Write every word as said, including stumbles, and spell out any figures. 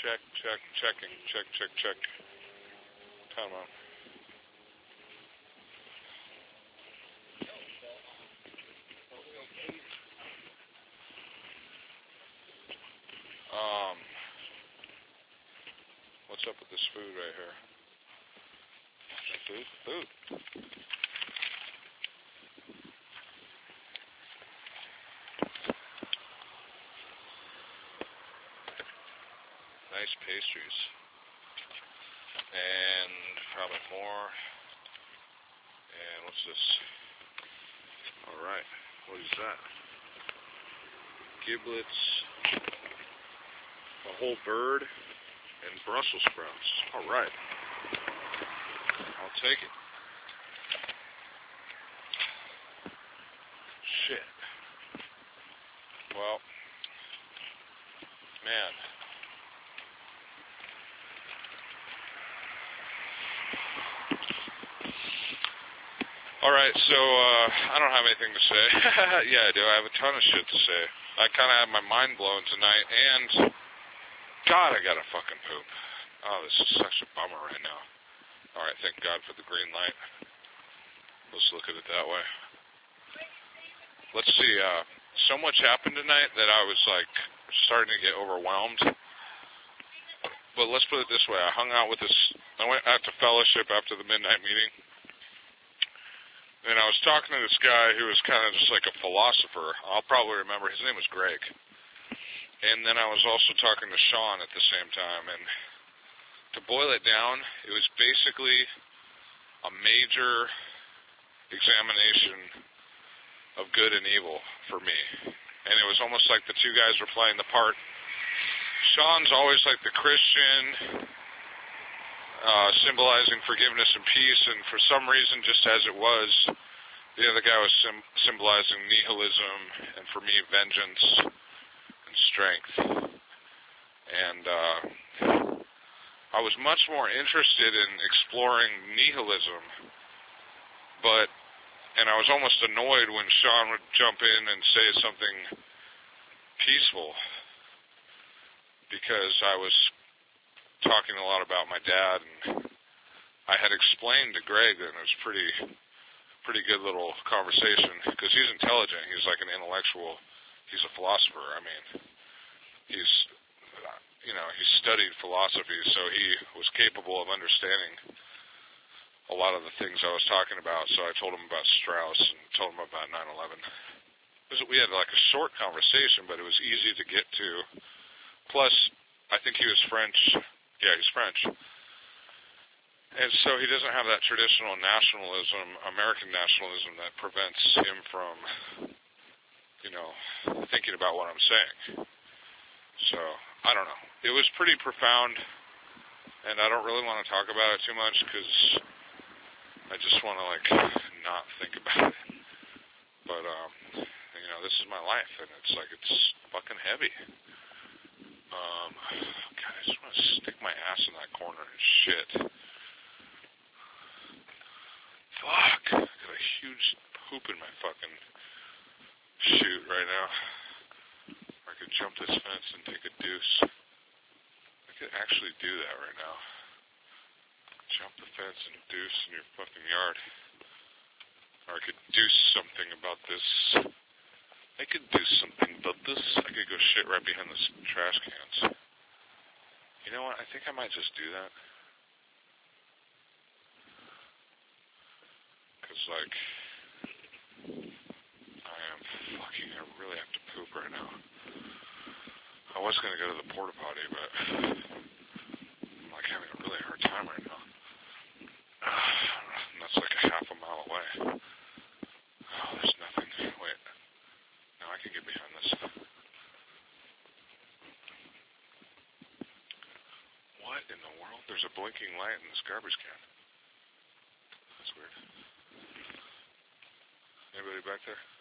Check, check, checking, check, check, check. Come on. Um, what's up with this food right here? Food? Food. Nice pastries. And probably more. And what's this? Alright. What is that? Giblets. A whole bird. And Brussels sprouts. Alright. I'll take it. Shit. Well, man. Alright, so, uh, I don't have anything to say. Yeah, I do. I have a ton of shit to say. I kind of have my mind blown tonight, and God, I gotta fucking poop. Oh, this is such a bummer right now. Alright, thank God for the green light. Let's look at it that way. Let's see, uh, so much happened tonight that I was, like, starting to get overwhelmed. But let's put it this way. I hung out with this, I went out to fellowship after the midnight meeting. And I was talking to this guy who was kind of just like a philosopher. I'll probably remember. His name was Greg. And then I was also talking to Sean at the same time. And to boil it down, it was basically a major examination of good and evil for me. And it was almost like the two guys were playing the part. Sean's always like the Christian, Uh, symbolizing forgiveness and peace, and for some reason, just as it was, the other guy was sim- symbolizing nihilism, and for me, vengeance and strength. And uh, I was much more interested in exploring nihilism, but, and I was almost annoyed when Sean would jump in and say something peaceful, because I was talking a lot about my dad, and I had explained to Greg, and it was pretty, pretty good little conversation, because he's intelligent, he's like an intellectual, he's a philosopher, I mean, he's, you know, he studied philosophy, so he was capable of understanding a lot of the things I was talking about, so I told him about Strauss, and told him about nine eleven. We had like a short conversation, but it was easy to get to, plus, I think he was French. Yeah, he's French. And so he doesn't have that traditional nationalism, American nationalism, that prevents him from, you know, thinking about what I'm saying. So, I don't know. It was pretty profound, and I don't really want to talk about it too much, because I just want to, like, not think about it. But, um, you know, this is my life, and it's like, it's fucking heavy. Um, God, I just want to stick my ass in that corner and shit. Fuck. I got a huge poop in my fucking chute right now. I could jump this fence and take a deuce. I could actually do that right now. Jump the fence and deuce in your fucking yard. Or I could do something about this. I could do something about this. I could go shit right behind the trash cans. You know what? I think I might just do that. Because, like, I am fucking, I really have to poop right now. I was going to go to the porta potty, but I'm, like, having a really hard time right now. And that's like a half a mile away. Oh, there's nothing. Wait. No, I can get behind this. What in the world? There's a blinking light in this garbage can. That's weird. Anybody back there?